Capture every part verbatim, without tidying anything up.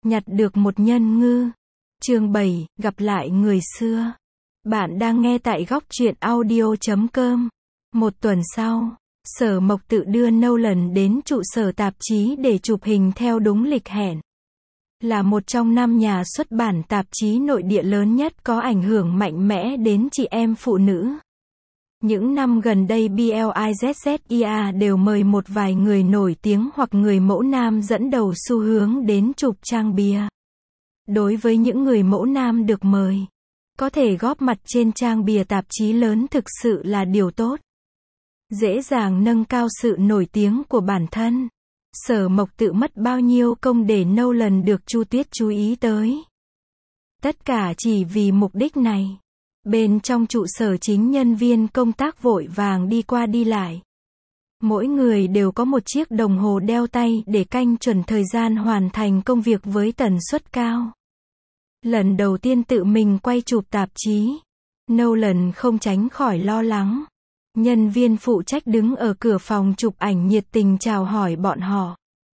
Nhặt được một nhân ngư. Chương bảy, gặp lại người xưa. Bạn đang nghe tại góc truyện audio chấm com. Một tuần sau, Sở Mộc Tự đưa Nolan đến trụ sở tạp chí để chụp hình theo đúng lịch hẹn. Là một trong năm nhà xuất bản tạp chí nội địa lớn nhất có ảnh hưởng mạnh mẽ đến chị em phụ nữ. Những năm gần đây Blizzia đều mời một vài người nổi tiếng hoặc người mẫu nam dẫn đầu xu hướng đến chụp trang bìa. Đối với những người mẫu nam được mời, có thể góp mặt trên trang bìa tạp chí lớn thực sự là điều tốt. Dễ dàng nâng cao sự nổi tiếng của bản thân. Sở Mộc Tự mất bao nhiêu công để Nolan được Chu Tuyết chú ý tới. Tất cả chỉ vì mục đích này. Bên trong trụ sở chính nhân viên công tác vội vàng đi qua đi lại. Mỗi người đều có một chiếc đồng hồ đeo tay để canh chuẩn thời gian hoàn thành công việc với tần suất cao. Lần đầu tiên tự mình quay chụp tạp chí, Nolan không tránh khỏi lo lắng. Nhân viên phụ trách đứng ở cửa phòng chụp ảnh nhiệt tình chào hỏi bọn họ.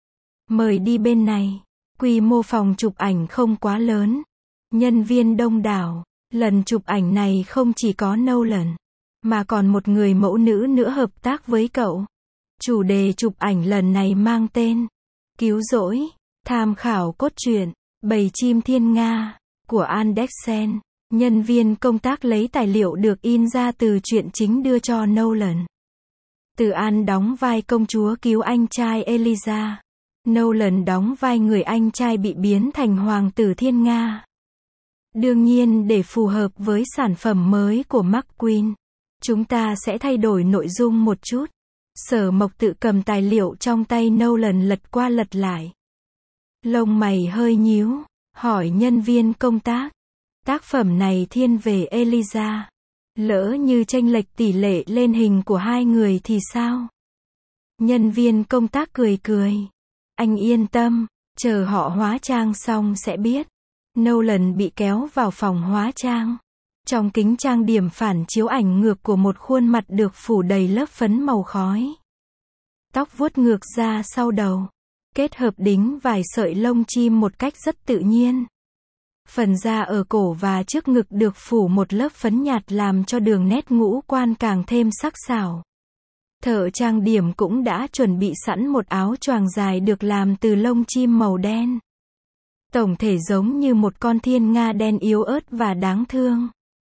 Mời đi bên này. Quy mô phòng chụp ảnh không quá lớn. Nhân viên đông đảo. Lần chụp ảnh này không chỉ có Nolan, mà còn một người mẫu nữ nữa hợp tác với cậu. Chủ đề chụp ảnh lần này mang tên Cứu rỗi, tham khảo cốt truyện Bầy chim thiên nga của Andersen. Nhân viên công tác lấy tài liệu được in ra từ truyện chính đưa cho Nolan. Từ An đóng vai công chúa cứu anh trai Eliza. Nolan đóng vai người anh trai bị biến thành hoàng tử thiên nga. Đương nhiên để phù hợp với sản phẩm mới của McQueen, chúng ta sẽ thay đổi nội dung một chút. Sở Mộc Tự cầm tài liệu trong tay Nolan lật qua lật lại. Lông mày hơi nhíu, hỏi nhân viên công tác. Tác phẩm này thiên về Eliza. Lỡ như chênh lệch tỷ lệ lên hình của hai người thì sao? Nhân viên công tác cười cười. Anh yên tâm, chờ họ hóa trang xong sẽ biết. Nolan bị kéo vào phòng hóa trang. Trong kính trang điểm phản chiếu ảnh ngược của một khuôn mặt được phủ đầy lớp phấn màu khói. Tóc vuốt ngược ra sau đầu, kết hợp đính vài sợi lông chim một cách rất tự nhiên. Phần da ở cổ và trước ngực được phủ một lớp phấn nhạt làm cho đường nét ngũ quan càng thêm sắc sảo. Thợ trang điểm cũng đã chuẩn bị sẵn một áo choàng dài được làm từ lông chim màu đen. Tổng thể giống như một con thiên nga đen yếu ớt và đáng thương.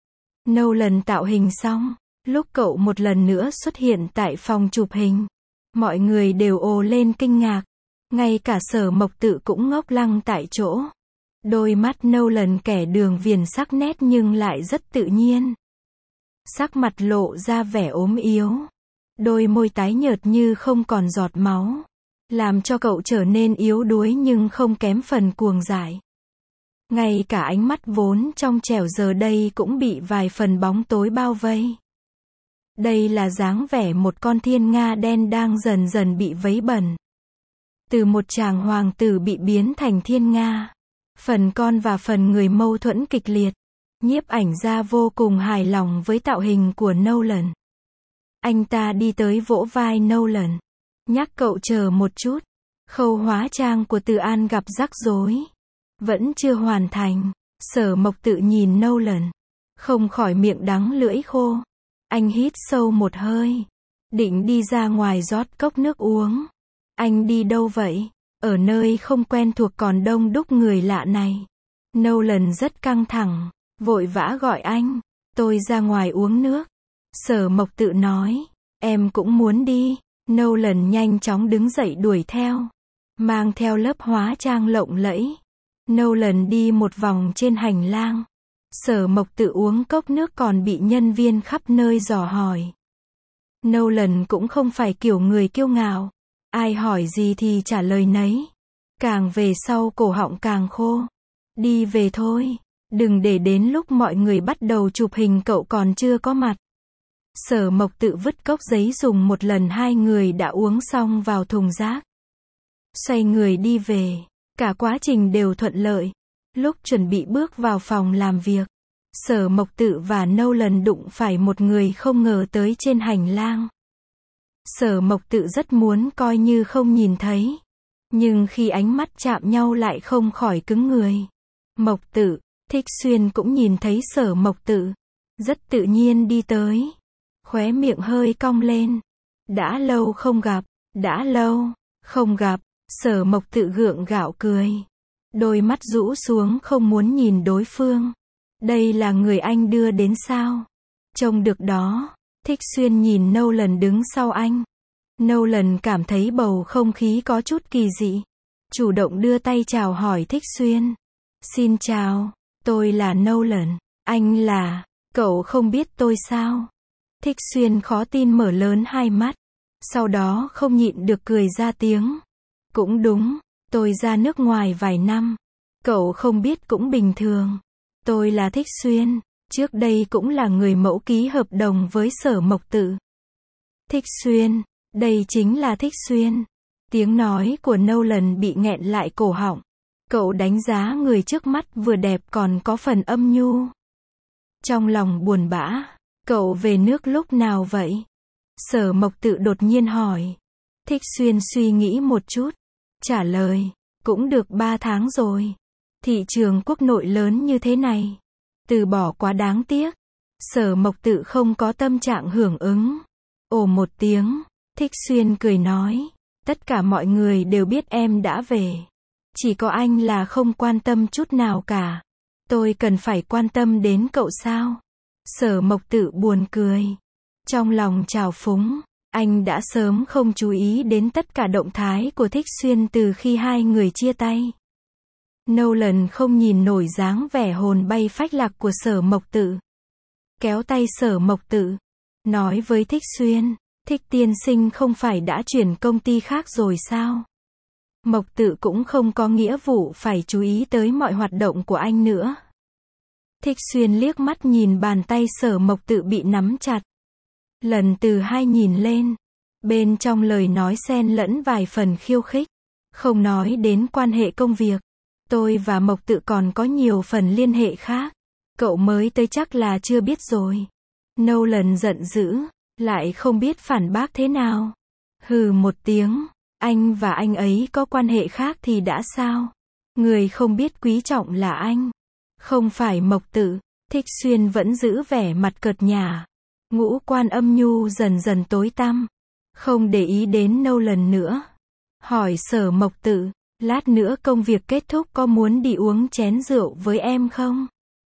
Nolan tạo hình xong, lúc cậu một lần nữa xuất hiện tại phòng chụp hình, mọi người đều ồ lên kinh ngạc. Ngay cả Sở Mộc Tự cũng ngốc lăng tại chỗ. Đôi mắt Nolan kẻ đường viền sắc nét nhưng lại rất tự nhiên. Sắc mặt lộ ra vẻ ốm yếu. Đôi môi tái nhợt như không còn giọt máu. Làm cho cậu trở nên yếu đuối nhưng không kém phần cuồng dại. Ngay cả ánh mắt vốn trong trẻo giờ đây cũng bị vài phần bóng tối bao vây. Đây là dáng vẻ một con thiên nga đen đang dần dần bị vấy bẩn. Từ một chàng hoàng tử bị biến thành thiên nga. Phần con và phần người mâu thuẫn kịch liệt. Nhiếp ảnh gia vô cùng hài lòng với tạo hình của Nolan. Anh ta đi tới vỗ vai Nolan. Nhắc cậu chờ một chút. Khâu hóa trang của Từ An gặp rắc rối. Vẫn chưa hoàn thành. Sở Mộc Tự nhìn Nolan. Không khỏi miệng đắng lưỡi khô. Anh hít sâu một hơi. Định đi ra ngoài rót cốc nước uống. Anh đi đâu vậy? Ở nơi không quen thuộc còn đông đúc người lạ này. Nolan rất căng thẳng. Vội vã gọi anh. Tôi ra ngoài uống nước. Sở Mộc Tự nói. Em cũng muốn đi. Nolan nhanh chóng đứng dậy đuổi theo. Mang theo lớp hóa trang lộng lẫy. Nolan đi một vòng trên hành lang. Sở Mộc Tự uống cốc nước còn bị nhân viên khắp nơi dò hỏi. Nolan cũng không phải kiểu người kiêu ngạo. Ai hỏi gì thì trả lời nấy. Càng về sau cổ họng càng khô. Đi về thôi. Đừng để đến lúc mọi người bắt đầu chụp hình cậu còn chưa có mặt. Sở Mộc Tự vứt cốc giấy dùng một lần hai người đã uống xong vào thùng rác. Xoay người đi về. Cả quá trình đều thuận lợi. Lúc chuẩn bị bước vào phòng làm việc, Sở Mộc Tự và Nolan đụng phải một người không ngờ tới trên hành lang. Sở Mộc Tự rất muốn coi như không nhìn thấy. Nhưng khi ánh mắt chạm nhau lại không khỏi cứng người. Mộc Tự, Thích Xuyên cũng nhìn thấy Sở Mộc Tự. Rất tự nhiên đi tới. Khóe miệng hơi cong lên. Đã lâu không gặp, đã lâu, không gặp. Sở Mộc Tự gượng gạo cười. Đôi mắt rũ xuống không muốn nhìn đối phương. Đây là người anh đưa đến sao? Trông được đó. Thích Xuyên nhìn Nolan đứng sau anh. Nolan cảm thấy bầu không khí có chút kỳ dị. Chủ động đưa tay chào hỏi Thích Xuyên. Xin chào, tôi là Nolan. Anh là, cậu không biết tôi sao? Thích Xuyên khó tin mở lớn hai mắt. Sau đó không nhịn được cười ra tiếng. Cũng đúng, tôi ra nước ngoài vài năm. Cậu không biết cũng bình thường. Tôi là Thích Xuyên, trước đây cũng là người mẫu ký hợp đồng với Sở Mộc Tự. Thích Xuyên, đây chính là Thích Xuyên. Tiếng nói của Nolan bị nghẹn lại cổ họng. Cậu đánh giá người trước mắt vừa đẹp còn có phần âm nhu. Trong lòng buồn bã, cậu về nước lúc nào vậy? Sở Mộc Tự đột nhiên hỏi. Thích Xuyên suy nghĩ một chút. Trả lời, cũng được ba tháng rồi. Thị trường quốc nội lớn như thế này. Từ bỏ quá đáng tiếc. Sở Mộc Tự không có tâm trạng hưởng ứng. Ồ một tiếng, Thích Xuyên cười nói. Tất cả mọi người đều biết em đã về. Chỉ có anh là không quan tâm chút nào cả. Tôi cần phải quan tâm đến cậu sao? Sở Mộc Tự buồn cười. Trong lòng trào phúng, anh đã sớm không chú ý đến tất cả động thái của Thích Xuyên từ khi hai người chia tay. Nolan không nhìn nổi dáng vẻ hồn bay phách lạc của Sở Mộc Tự. Kéo tay Sở Mộc Tự, nói với Thích Xuyên, Thích tiên sinh không phải đã chuyển công ty khác rồi sao? Mộc Tự cũng không có nghĩa vụ phải chú ý tới mọi hoạt động của anh nữa. Thích Xuyên liếc mắt nhìn bàn tay Sở Mộc Tự bị nắm chặt. Lần từ hai nhìn lên, bên trong lời nói xen lẫn vài phần khiêu khích. Không nói đến quan hệ công việc. Tôi và Mộc Tự còn có nhiều phần liên hệ khác. Cậu mới tới chắc là chưa biết rồi. Nolan giận dữ, lại không biết phản bác thế nào. Hừ một tiếng, anh và anh ấy có quan hệ khác thì đã sao? Người không biết quý trọng là anh, không phải Mộc Tự. Thích Xuyên vẫn giữ vẻ mặt cợt nhả. Ngũ quan âm nhu dần dần tối tăm. Không để ý đến Nolan nữa. Hỏi Sở Mộc Tự, lát nữa công việc kết thúc có muốn đi uống chén rượu với em không?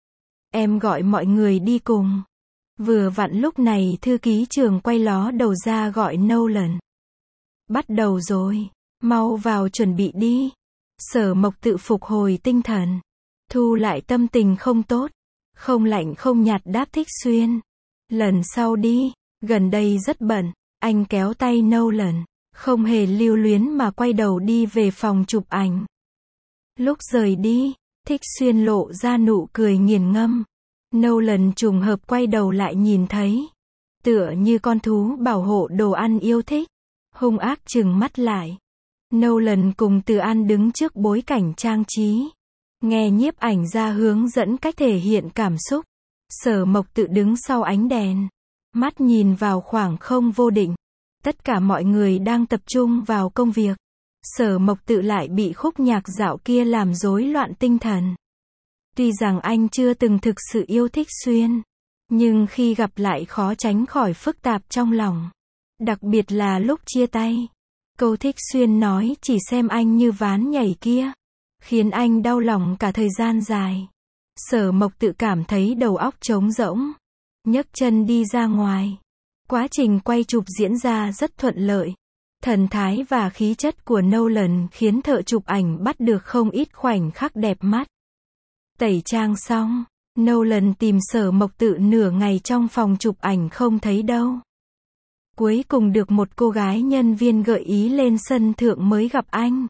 Em gọi mọi người đi cùng. Vừa vặn lúc này thư ký trưởng quay ló đầu ra gọi Nolan. Bắt đầu rồi, mau vào chuẩn bị đi. Sở Mộc Tự phục hồi tinh thần. Thu lại tâm tình không tốt. Không lạnh không nhạt đáp Thích Xuyên. Lần sau đi, gần đây rất bận. Anh kéo tay Nolan, không hề lưu luyến mà quay đầu đi về phòng chụp ảnh. Lúc rời đi, Thích Xuyên lộ ra nụ cười nghiền ngâm. Nolan trùng hợp quay đầu lại nhìn thấy. Tựa như con thú bảo hộ đồ ăn yêu thích. Hung ác trừng mắt lại. Nolan cùng Từ An đứng trước bối cảnh trang trí. Nghe nhiếp ảnh ra hướng dẫn cách thể hiện cảm xúc. Sở Mộc Tự đứng sau ánh đèn. Mắt nhìn vào khoảng không vô định. Tất cả mọi người đang tập trung vào công việc. Sở Mộc Tự lại bị khúc nhạc dạo kia làm rối loạn tinh thần. Tuy rằng anh chưa từng thực sự yêu Thích Xuyên, nhưng khi gặp lại khó tránh khỏi phức tạp trong lòng. Đặc biệt là lúc chia tay. Câu Thích Xuyên nói chỉ xem anh như ván nhảy kia, khiến anh đau lòng cả thời gian dài. Sở Mộc Tự cảm thấy đầu óc trống rỗng. Nhấc chân đi ra ngoài. Quá trình quay chụp diễn ra rất thuận lợi. Thần thái và khí chất của Nolan khiến thợ chụp ảnh bắt được không ít khoảnh khắc đẹp mắt. Tẩy trang xong, Nolan tìm Sở Mộc Tự nửa ngày trong phòng chụp ảnh không thấy đâu. Cuối cùng được một cô gái nhân viên gợi ý lên sân thượng mới gặp anh.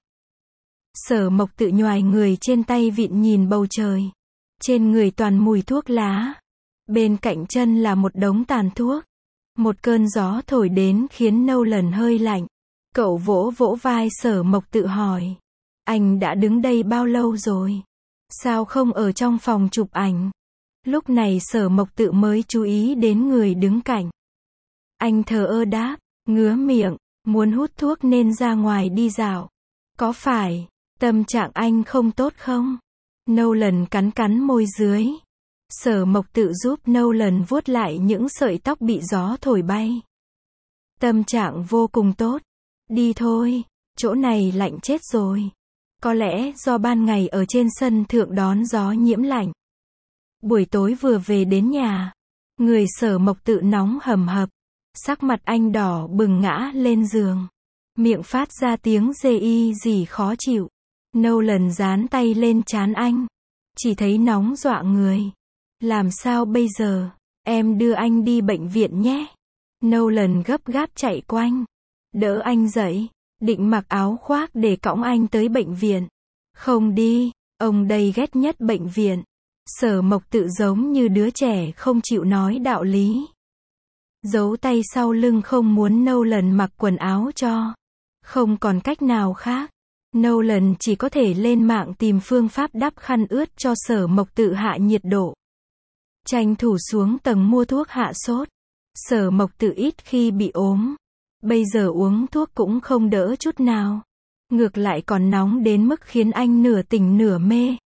Sở Mộc Tự nhoài người trên tay vịn nhìn bầu trời. Trên người toàn mùi thuốc lá. Bên cạnh chân là một đống tàn thuốc. Một cơn gió thổi đến khiến Nolan hơi lạnh. Cậu vỗ vỗ vai Sở Mộc Tự hỏi. Anh đã đứng đây bao lâu rồi? Sao không ở trong phòng chụp ảnh? Lúc này Sở Mộc Tự mới chú ý đến người đứng cạnh. Anh thờ ơ đáp, ngứa miệng, muốn hút thuốc nên ra ngoài đi dạo. Có phải, tâm trạng anh không tốt không? Nolan cắn cắn môi dưới. Sở Mộc tự giúp Nolan vuốt lại những sợi tóc bị gió thổi bay. Tâm trạng vô cùng tốt. Đi thôi, chỗ này lạnh chết rồi. Có lẽ do ban ngày ở trên sân thượng đón gió nhiễm lạnh. Buổi tối vừa về đến nhà, người Sở Mộc tự nóng hầm hập. Sắc mặt anh đỏ bừng ngã lên giường. Miệng phát ra tiếng dê y gì khó chịu. Nolan dán tay lên trán anh. Chỉ thấy nóng dọa người. Làm sao bây giờ? Em đưa anh đi bệnh viện nhé. Nolan gấp gáp chạy quanh. Đỡ anh dậy. Định mặc áo khoác để cõng anh tới bệnh viện. Không đi. Ông đây ghét nhất bệnh viện. Sở Mộc tự giống như đứa trẻ không chịu nói đạo lý. Giấu tay sau lưng không muốn Nolan mặc quần áo cho. Không còn cách nào khác. Nolan chỉ có thể lên mạng tìm phương pháp đắp khăn ướt cho Sở Mộc tự hạ nhiệt độ. Tranh thủ xuống tầng mua thuốc hạ sốt. Sở Mộc tự ít khi bị ốm. Bây giờ uống thuốc cũng không đỡ chút nào. Ngược lại còn nóng đến mức khiến anh nửa tỉnh nửa mê.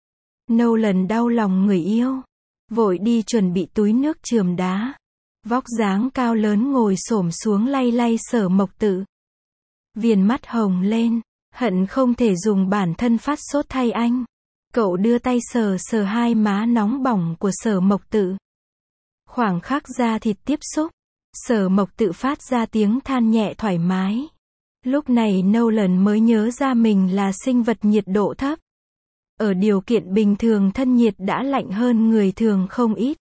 Nolan đau lòng người yêu. Vội đi chuẩn bị túi nước chườm đá. Vóc dáng cao lớn ngồi xổm xuống lay lay Sở Mộc tự. Viền mắt hồng lên. Hận không thể dùng bản thân phát sốt thay anh. Cậu đưa tay sờ sờ hai má nóng bỏng của Sở Mộc tự. Khoảng khắc da thịt tiếp xúc. Sở Mộc tự phát ra tiếng than nhẹ thoải mái. Lúc này Nolan mới nhớ ra mình là sinh vật nhiệt độ thấp. Ở điều kiện bình thường thân nhiệt đã lạnh hơn người thường không ít.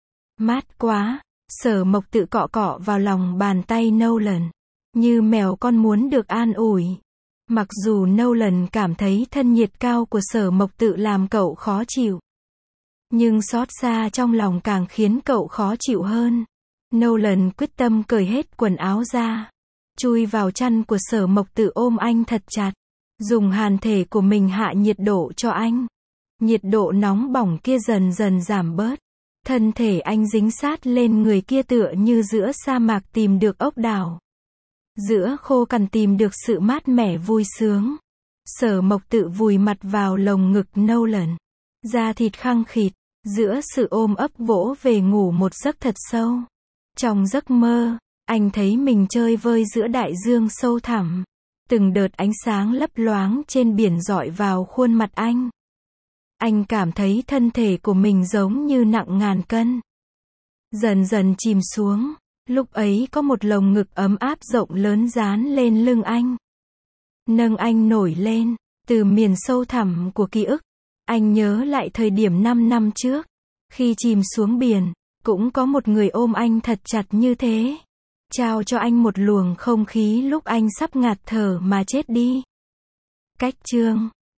Mát quá. Sở Mộc tự cọ cọ vào lòng bàn tay Nolan. Như mèo con muốn được an ủi. Mặc dù Nolan cảm thấy thân nhiệt cao của Sở Mộc tự làm cậu khó chịu. Nhưng xót xa trong lòng càng khiến cậu khó chịu hơn. Nolan quyết tâm cởi hết quần áo ra. Chui vào chăn của Sở Mộc tự ôm anh thật chặt. Dùng hàn thể của mình hạ nhiệt độ cho anh. Nhiệt độ nóng bỏng kia dần dần giảm bớt. Thân thể anh dính sát lên người kia tựa như giữa sa mạc tìm được ốc đảo. Giữa khô cằn tìm được sự mát mẻ vui sướng. Sở Mộc tự vùi mặt vào lồng ngực Nolan. Da thịt khăng khịt. Giữa sự ôm ấp vỗ về ngủ một giấc thật sâu. Trong giấc mơ, anh thấy mình chơi vơi giữa đại dương sâu thẳm. Từng đợt ánh sáng lấp loáng trên biển rọi vào khuôn mặt anh. Anh cảm thấy thân thể của mình giống như nặng ngàn cân. Dần dần chìm xuống. Lúc ấy có một lồng ngực ấm áp rộng lớn dán lên lưng anh. Nâng anh nổi lên. Từ miền sâu thẳm của ký ức. Anh nhớ lại thời điểm năm năm trước. Khi chìm xuống biển, cũng có một người ôm anh thật chặt như thế. Trao cho anh một luồng không khí lúc anh sắp ngạt thở mà chết đi. Cách chương